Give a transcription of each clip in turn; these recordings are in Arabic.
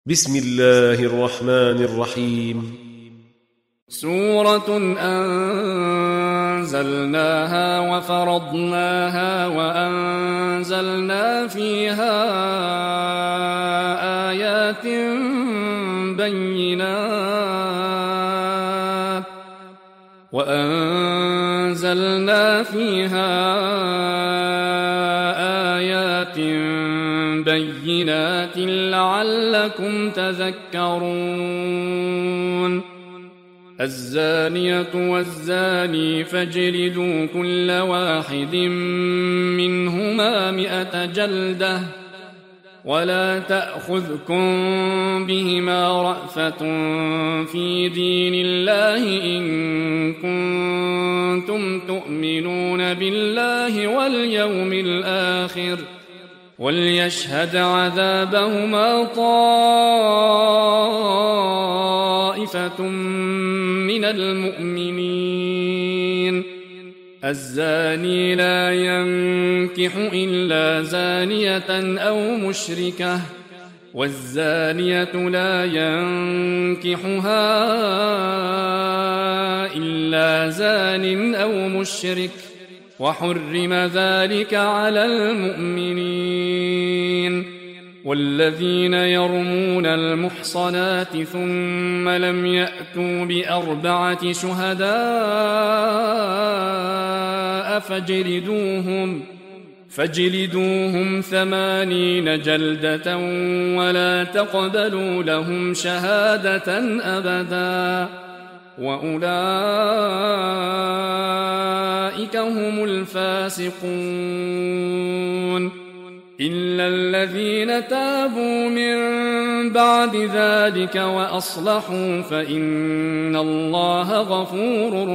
بسم الله الرحمن الرحيم. سورة أنزلناها وفرضناها وأنزلنا فيها آيات بينات لعلكم تذكرون. الزانية والزاني فاجلدوا كل واحد منهما 100 جلدة ولا تأخذكم بهما رأفة في دين الله إن كنتم تؤمنون بالله واليوم الآخر وليشهد عذابهما طائفة من المؤمنين. الزاني لا ينكح إلا زانية أو مشركة والزانية لا ينكحها إلا زان أو مشرك وحرم ذلك على المؤمنين. والذين يرمون المحصنات ثم لم يأتوا ب4 شهداء فاجلدوهم 80 جلدة ولا تقبلوا لهم شهادة أبدا وأولئك هم الفاسقون. إلا الذين تابوا من بعد ذلك وأصلحوا فإن الله غفور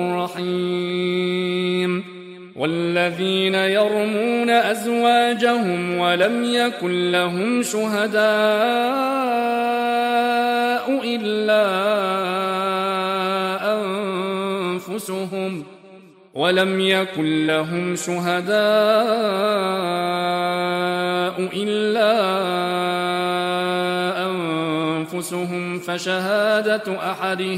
رحيم. والذين يرمون أزواجهم ولم يكن لهم شهداء إلا أنفسهم فشهادة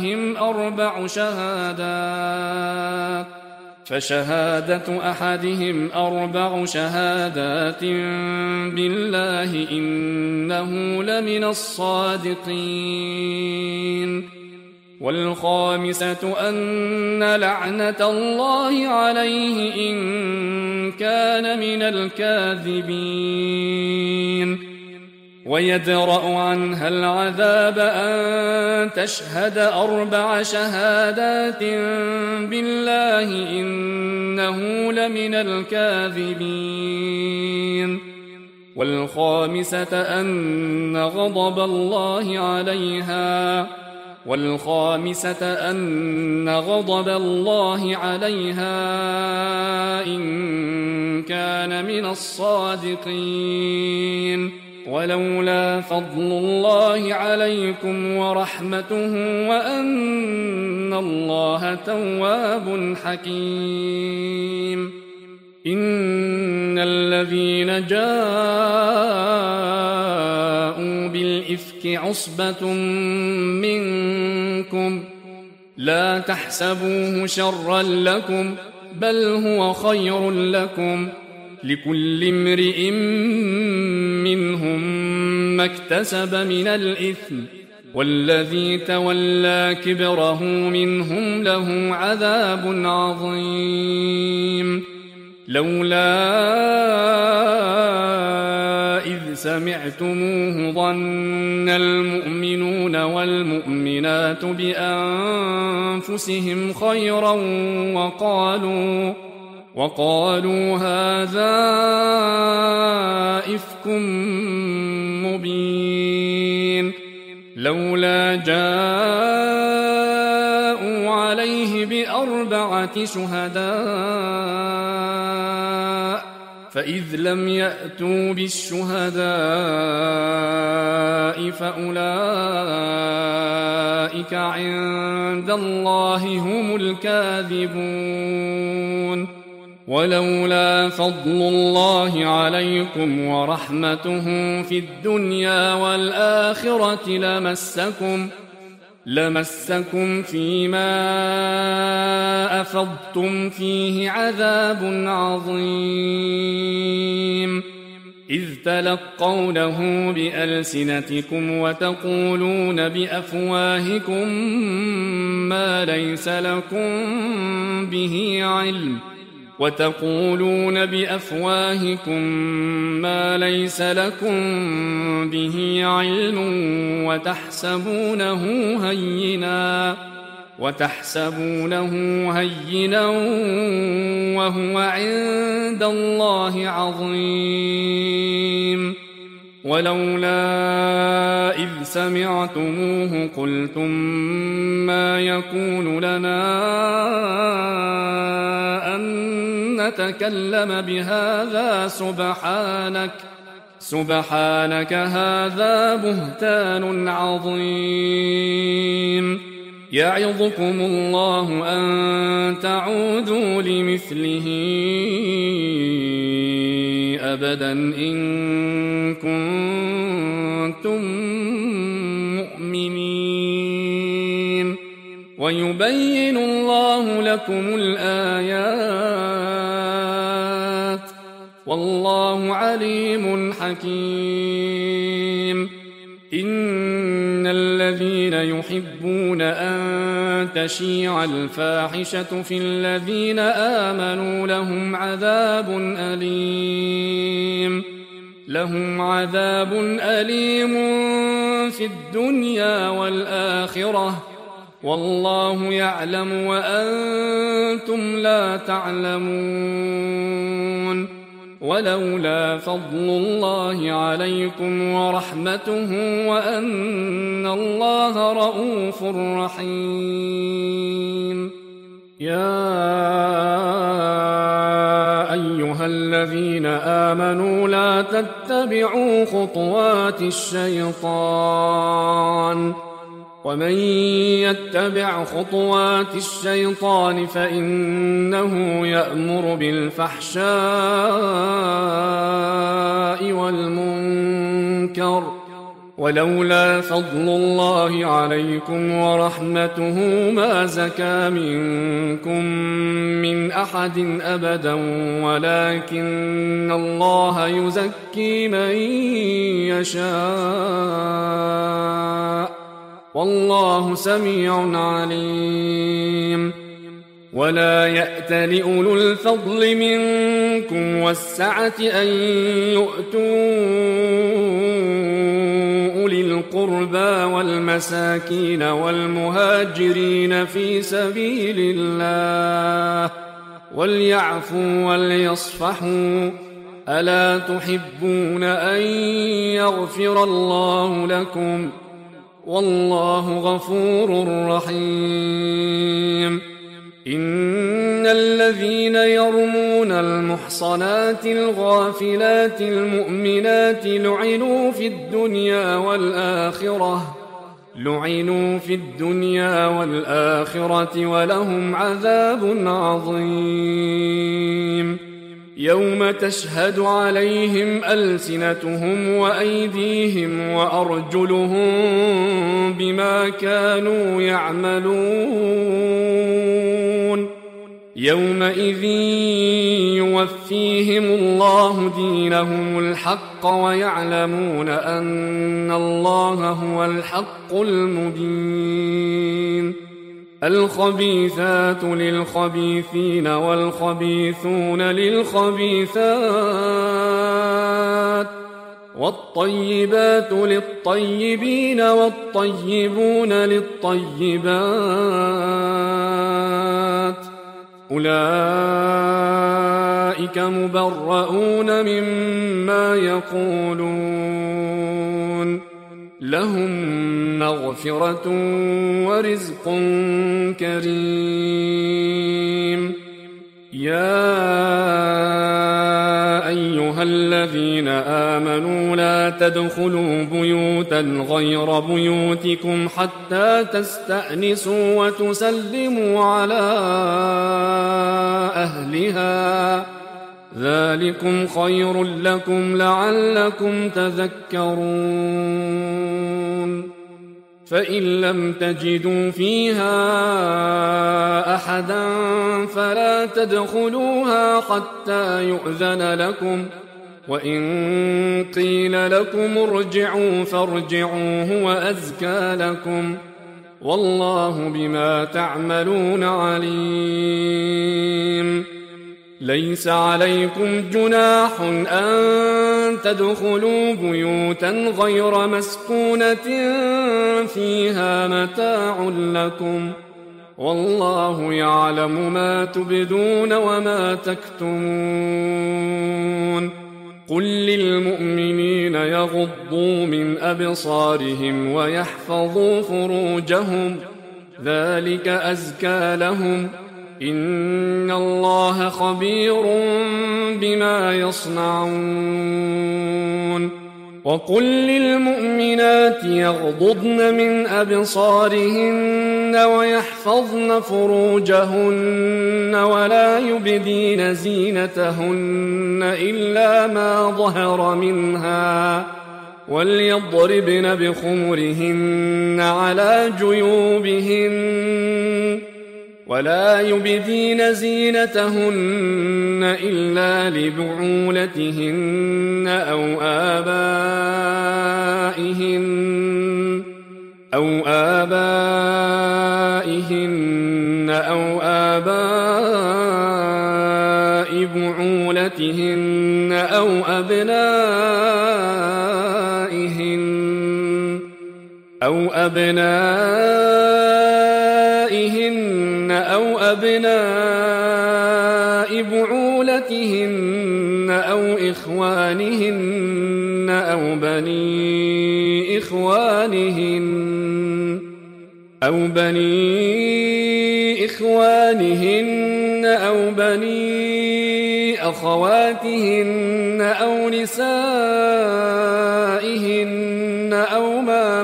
أحدهم 4 شهادات بالله إنه لمن الصادقين. والخامسة أن لعنة الله عليه إن كان من الكاذبين. ويدرأ عنها العذاب أن تشهد 4 شهادات بالله إنه لمن الكاذبين. والخامسة أن غضب الله عليها إن كان من الصادقين. ولولا فضل الله عليكم ورحمته وأن الله تواب حكيم. إن الذين جاءوا بالإفك عصبة منكم لا تحسبوه شرا لكم بل هو خير لكم لكل امرئ منهم ما اكتسب من الإثم والذي تولى كبره منهم له عذاب عظيم. لولا إذ سمعتموه ظن المؤمنون والمؤمنات بأنفسهم خيرا وقالوا هذا إفك مبين. لولا جاءوا عليه ب4 شهداء فإذ لم يأتوا بالشهداء فأولئك عند الله هم الكاذبون. ولولا فضل الله عليكم ورحمته في الدنيا والآخرة لمسكم فيما أفضتم فيه عذاب عظيم إذ تلقونه بألسنتكم وتقولون بأفواهكم ما ليس لكم به علم وتحسبونه هينا وهو عند الله عظيم ولولا إذ سمعتموه قلتم ما يكون لنا أن نتكلم بهذا سبحانك هذا بهتان عظيم يعظكم الله أن تعودوا لمثله أبدا إن كنتم مؤمنين ويبين الله لكم الآيات والله عليم حكيم إن الذين يحبون أن تشيع الفاحشة في الذين آمنوا لهم عذاب أليم في الدنيا والآخرة والله يعلم وأنتم لا تعلمون ولولا فضل الله عليكم ورحمته وأن الله رؤوف رحيم يا أيها الذين آمنوا لا تتبعوا خطوات الشيطان ومن يتبع خطوات الشيطان فإنه يأمر بالفحشاء والمنكر ولولا فضل الله عليكم ورحمته ما زكى منكم من أحد أبدا ولكن الله يزكي من يشاء والله سميع عليم ولا يأتل أولو الفضل منكم والسعة أن يؤتوا أولي القربى والمساكين والمهاجرين في سبيل الله وليعفوا وليصفحوا ألا تحبون أن يغفر الله لكم والله غفور رحيم إن الذين يرمون المحصنات الغافلات المؤمنات لعنوا في الدنيا والآخرة ولهم عذاب عظيم يوم تشهد عليهم ألسنتهم وأيديهم وأرجلهم بما كانوا يعملون يومئذ يوفيهم الله دينهم الحق ويعلمون أن الله هو الحق المبين الخبيثات للخبيثين والخبيثون للخبيثات والطيبات للطيبين والطيبون للطيبات أولئك مبرؤون مما يقولون لهم مغفرة ورزق كريم يا أيها أيها الذين آمنوا لا تدخلوا بيوتا غير بيوتكم حتى تستأنسوا وتسلموا على أهلها ذلكم خير لكم لعلكم تذكرون فإن لم تجدوا فيها أحدا فلا تدخلوها حتى يؤذن لكم وإن قيل لكم ارجعوا فارجعوا هو أزكى لكم والله بما تعملون عليم ليس عليكم جناح أن تدخلوا بيوتا غير مسكونة فيها متاع لكم والله يعلم ما تبدون وما تكتمون قل للمؤمنين يغضوا من أبصارهم ويحفظوا فروجهم ذلك أزكى لهم إن الله خبير بما يصنعون وقل للمؤمنات يغضضن من أبصارهن ويحفظن فروجهن ولا يبدين زينتهن إلا ما ظهر منها وليضربن بخمرهن على جيوبهن ولا يبدين زينتهن إلا لبعولتهن أو آباء بعولتهن أو أبنائهن أو أبناء بعولتهن أو إخوانهن أو بني إخوانهن أو بني أخواتهن أو نسائهن أو ما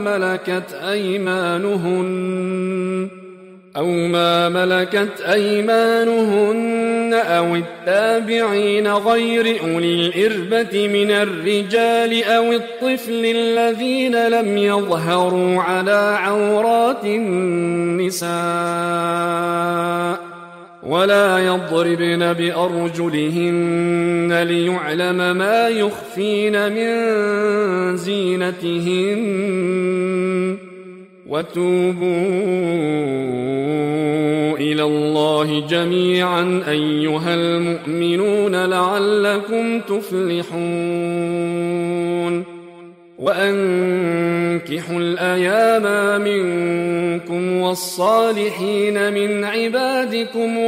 ملكت أيمانهن أو التابعين غير أولي الإربة من الرجال أو الطفل الذين لم يظهروا على عورات النساء ولا يضربن بأرجلهن ليعلم ما يخفين من زينتهن وتوبوا إلى الله جميعا أيها المؤمنون لعلكم تفلحون وأنكحوا الأيام منكم والصالحين من عبادكم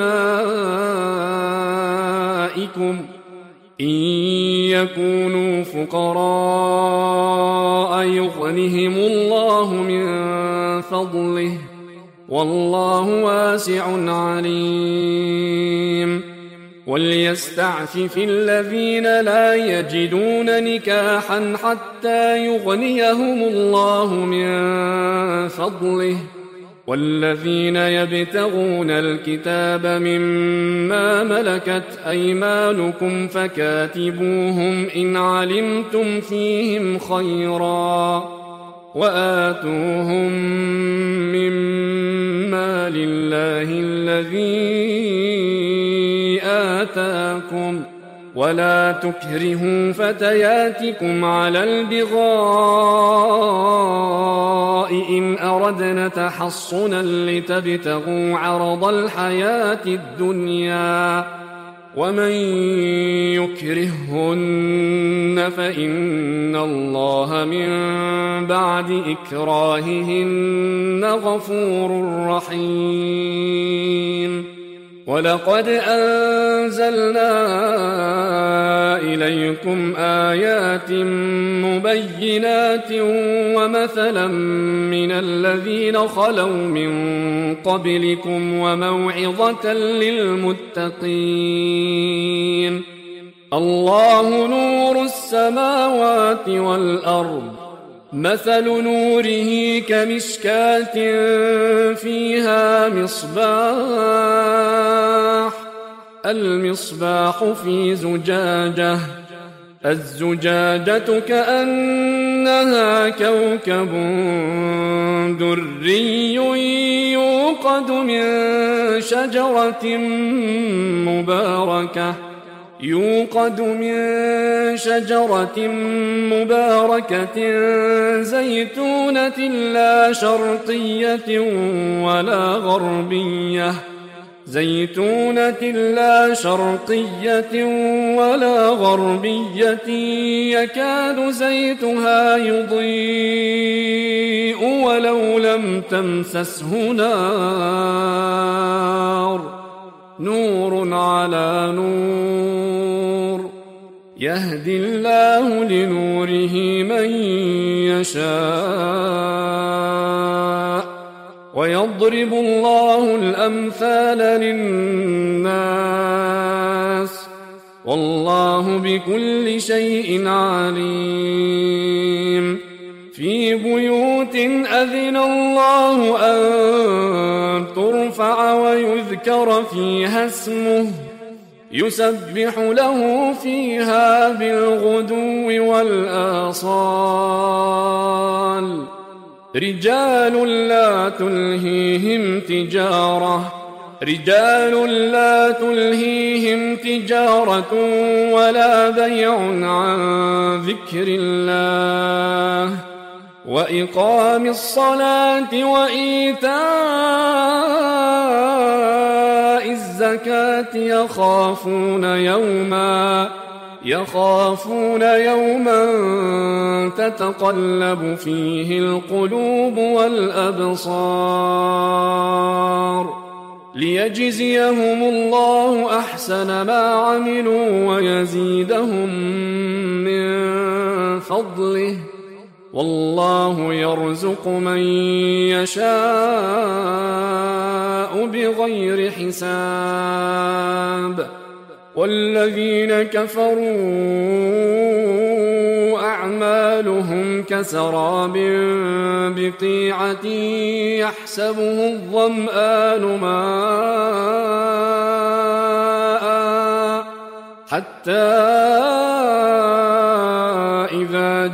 وإمائكم إن يكونوا فقراء يغنهم الله من فضله والله واسع عليم وليستعفف الذين لا يجدون نكاحا حتى يغنيهم الله من فضله والذين يبتغون الكتاب مما ملكت أيمانكم فكاتبوهم إن علمتم فيهم خيرا وآتوهم مما لله الذي آتاكم ولا تكرهوا فتياتكم على البغاء إن أردنا تحصنا لتبتغوا عرض الحياة الدنيا ومن يكرههن فإن الله من بعد إكراههن غفور رحيم ولقد أنزلنا إليكم آيات مبينات ومثلا من الذين خلوا من قبلكم وموعظة للمتقين الله نور السماوات والأرض مثل نوره كمشكاة فيها مصباح المصباح في زجاجة الزجاجة كأنها كوكب دري يوقد من شجرة مباركة زيتونة لا شرقية ولا غربية يكاد زيتها يضيء ولو لم تمسسه نار نور على نور يهدي الله لنوره من يشاء ويضرب الله الأمثال للناس والله بكل شيء عليم في بيوت أذن الله أن ترفع ويذكر فيها اسمه يسبح له فيها بالغدو والآصال رجال لا تلهيهم تجارة ولا بيع عن ذكر الله وإقام الصلاة وإيتاء الزكاة يخافون يوما تتقلب فيه القلوب والأبصار ليجزيهم الله أحسن ما عملوا ويزيدهم من فضله والله يرزق من يشاء بغير حساب والذين كفروا أعمالهم كسراب بقيعة يحسبه الظمآن ماء حتى إذا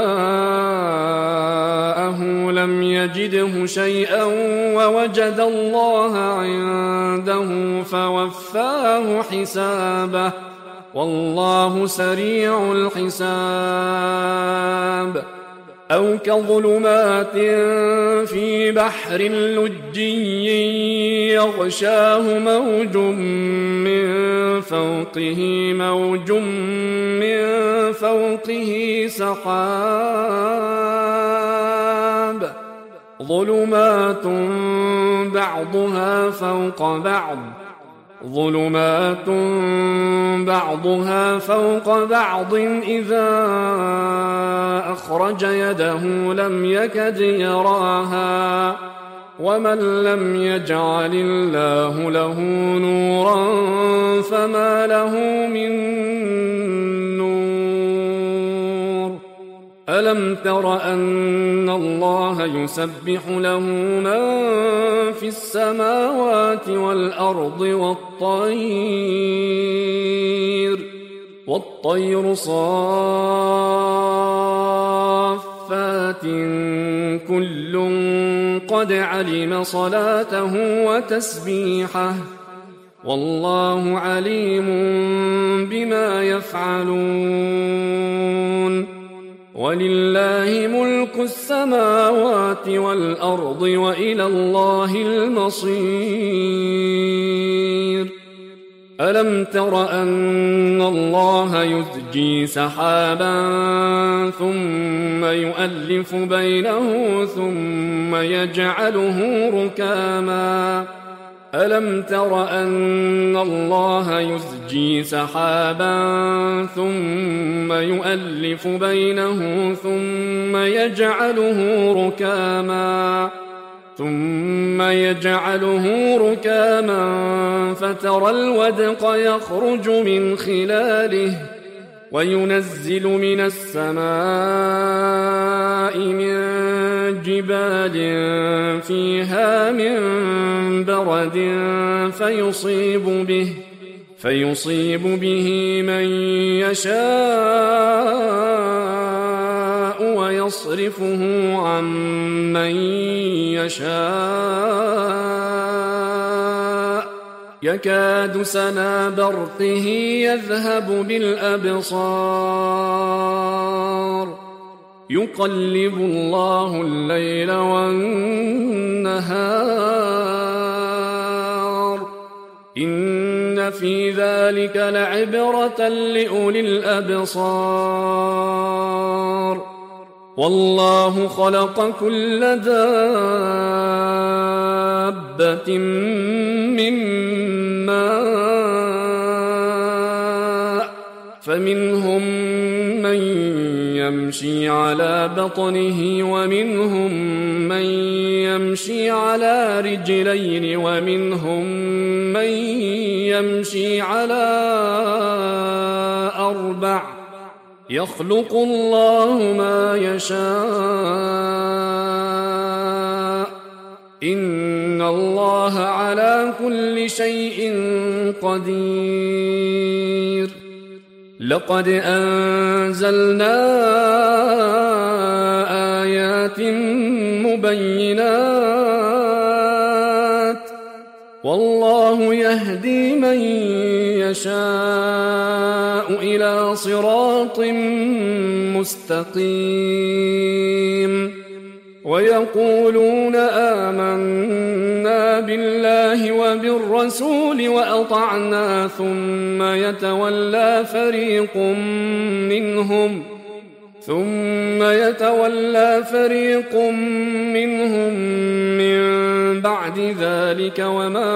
جاءه لم يجده شيئا ووجد الله عنده فوفاه حسابه والله سريع الحساب أو كظلمات في بحر لجي يغشاه موج من فوقه سحاب ظلمات بعضها فوق بعض إذا أخرج يده لم يكد يراها ومن لم يجعل الله له نورا فما له من نور ألم تر أن الله يسبح له من في السماوات والأرض والطير صافات كل قد علم صلاته وتسبيحه والله عليم بما يفعلون ولله ملك السماوات والأرض وإلى الله المصير ألم تر أن الله يزجي سحابا ثم يؤلف بينه ثم يجعله ركاما ألم تر أن الله يزجي سحابا ثم يؤلف بينه ثم يجعله ركاما ثم يجعله ركاما فترى الودق يخرج من خلاله وينزل من السماء من جبال فيها من برد فيصيب به من يشاء ويصرفه عن من يشاء يكاد سنا برقه يذهب بالأبصار يقلب الله الليل والنهار إن في ذلك لعبرة لأولي الأبصار والله خلق كل دابة من ماء فمنهم من يمشي على بطنه ومنهم من يمشي على رجلين ومنهم من يمشي على أربع يخلق الله ما يشاء إن الله على كل شيء قدير لقد أنزلنا آيات مبينات والله يهدي من يشاء إلى صراط مستقيم ويقولون آمنا بالله وبالرسول وأطعنا ثم يتولى فريق منهم من بعد ذلك وما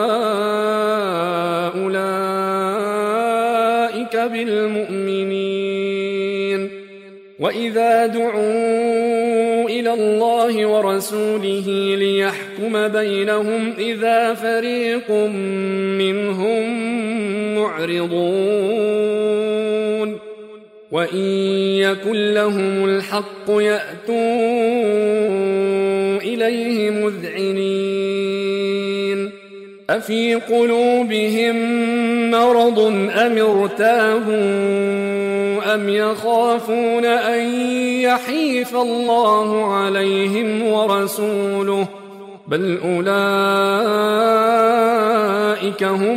أولئك بالمؤمنين وإذا دعوا إلى الله ورسوله ليحكم بينهم إذا فريق منهم معرضون وإن يكن لهم الحق يأتوا إليه مذعنين أفي قلوبهم مرض أم ارتابوا أم يخافون أن يحيف الله عليهم ورسوله بل أولئك هم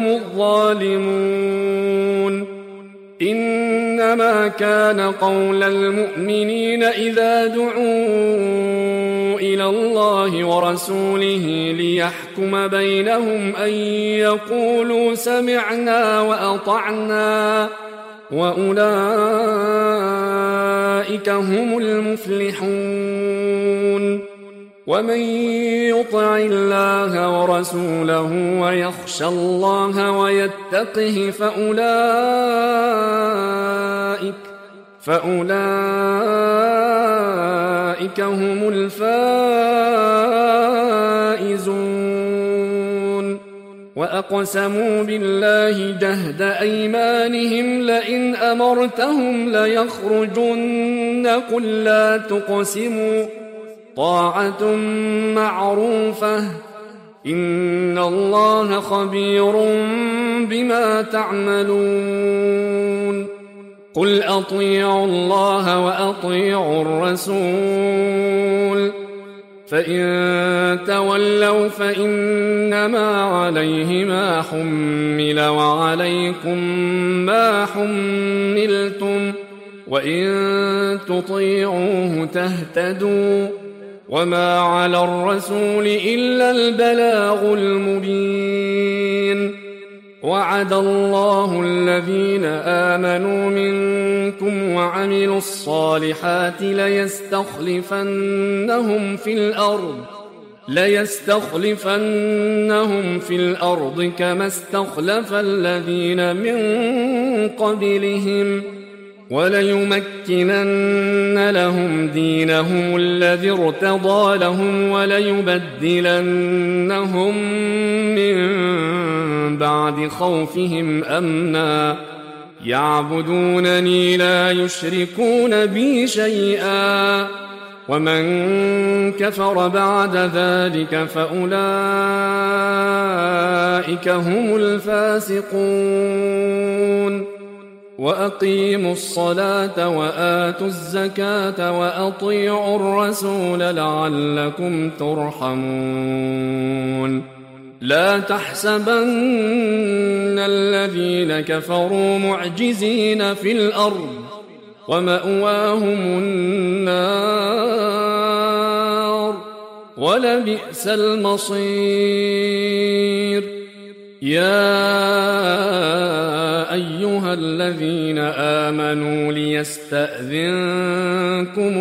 الظالمون إنما كان قول المؤمنين إذا دعوا إلى الله ورسوله ليحكم بينهم أن يقولوا سمعنا وأطعنا وأولئك هم المفلحون ومن يطع الله ورسوله ويخشى الله ويتقه فأولئك هم الفائزون وأقسموا بالله جهد أيمانهم لئن أمرتهم ليخرجن قل لا تقسموا طاعة معروفة إن الله خبير بما تعملون قل أطيعوا الله وأطيعوا الرسول فإن تولوا فإنما عليه ما حمل وعليكم ما حملتم وإن تطيعوه تهتدوا وما على الرسول إلا البلاغ المبين وعد الله الذين آمنوا منكم وعملوا الصالحات ليستخلفنهم في الأرض كما استخلف الذين من قبلهم وليمكنن لهم دينهم الذي ارتضى لهم وليبدلنهم من بعد خوفهم أمنا يعبدونني لا يشركون بي شيئا ومن كفر بعد ذلك فأولئك هم الفاسقون وأقيموا الصلاة وآتوا الزكاة وأطيعوا الرسول لعلكم ترحمون لا تحسبن الذين كفروا معجزين في الأرض ومأواهم النار ولبئس المصير يا أيها الذين آمنوا ليستأذنكم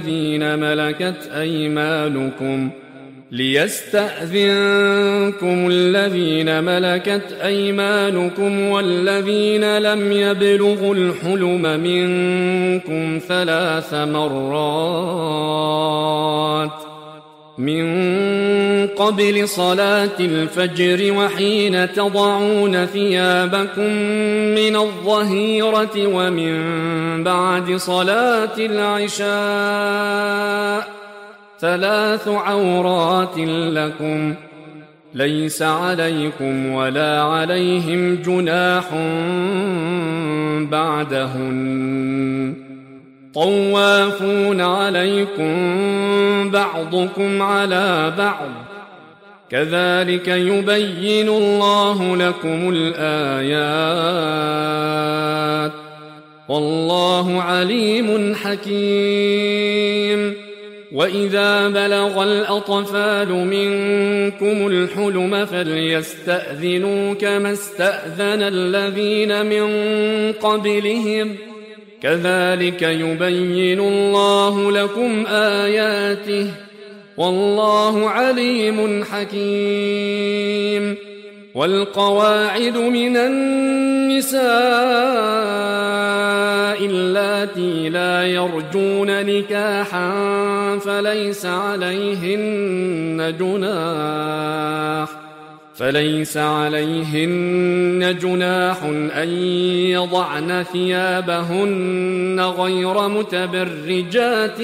الذين ملكت أيمانكم والذين لم يبلغوا الحلم منكم 3 مرات من قبل صلاة الفجر وحين تضعون ثيابكم من الظهيرة ومن بعد صلاة العشاء 3 عورات لكم ليس عليكم ولا عليهم جناح بعدهن طوافون عليكم بعضكم على بعض كذلك يبين الله لكم الآيات والله عليم حكيم وإذا بلغ الأطفال منكم الحلم فليستأذنوا كما استأذن الذين من قبلهم كذلك يبين الله لكم آياته والله عليم حكيم والقواعد من النساء اللاتي لا يرجون نكاحا فليس عليهن جناح أن يضعن ثيابهن غير متبرجات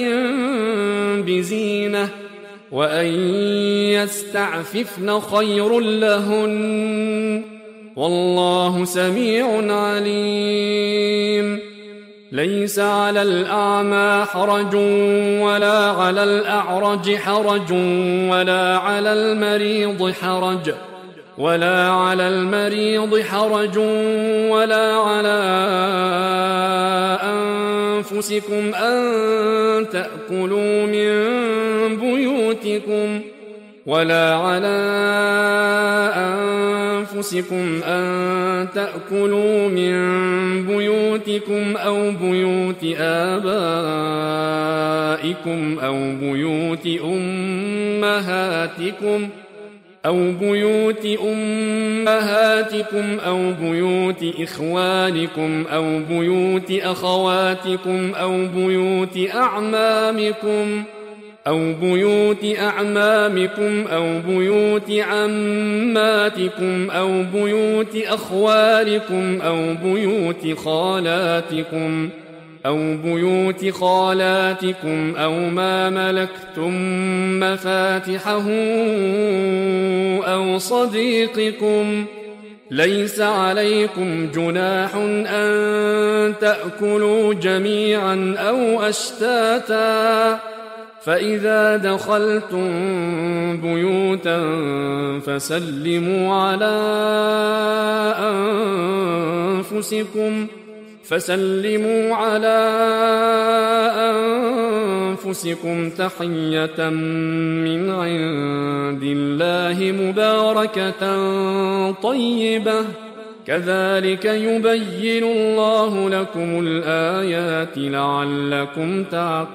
بزينة وأن يستعففن خير لهن والله سميع عليم ليس على الأعمى حرج ولا على الأعرج حرج ولا على المريض حرج ولا على أنفسكم أن تأكلوا من بيوتكم أو بيوت آبائكم أو بيوت أمهاتكم أو بيوت إخوانكم أو بيوت أخواتكم أو بيوت أعمامكم أو بيوت عماتكم أو بيوت أخوالكم أو بيوت خالاتكم أو ما ملكتم مفاتحه أو صديقكم ليس عليكم جناح أن تأكلوا جميعا أو أشتاتا فإذا دخلتم بيوتا فسلموا على أنفسكم تحية من عند الله مباركة طيبة كذلك يبين الله لكم الآيات لعلكم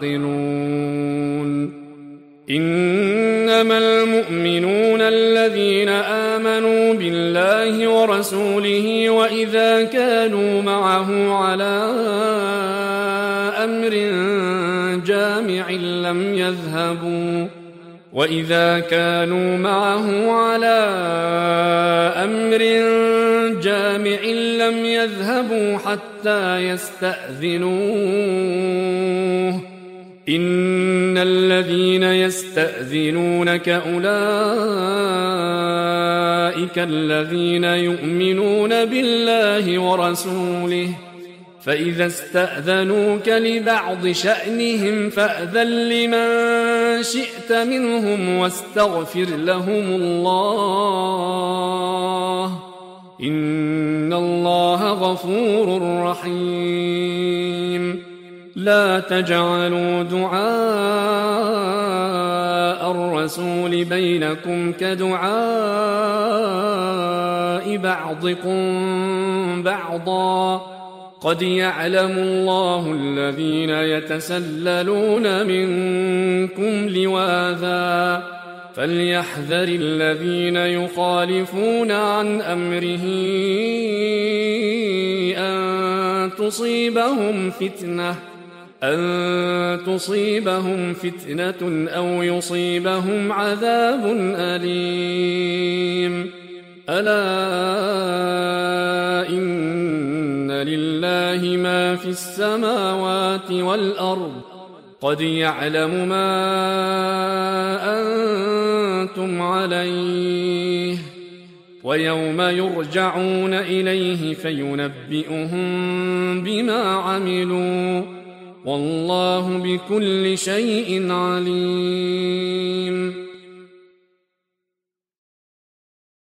تعقلون إنما المؤمنون الذين آمنوا بالله ورسوله وإذا كانوا معه على يذهبوا وإذا كانوا معه على أمر جامع لم يذهبوا حتى يستأذنوه إن الذين يستأذنونك أولئك الذين يؤمنون بالله ورسوله فإذا استأذنوك لبعض شأنهم فأذن لمن شئت منهم واستغفر لهم الله إن الله غفور رحيم لا تجعلوا دعاء الرسول بينكم كدعاء بعضكم بعضا قد يعلم الله الذين يتسللون منكم لواذا فليحذر الذين يخالفون عن أمره أن تصيبهم فتنة أو يصيبهم عذاب أليم ألا إن لله ما في السماوات والأرض قد يعلم ما أنتم عليه ويوم يرجعون إليه فينبئهم بما عملوا والله بكل شيء عليم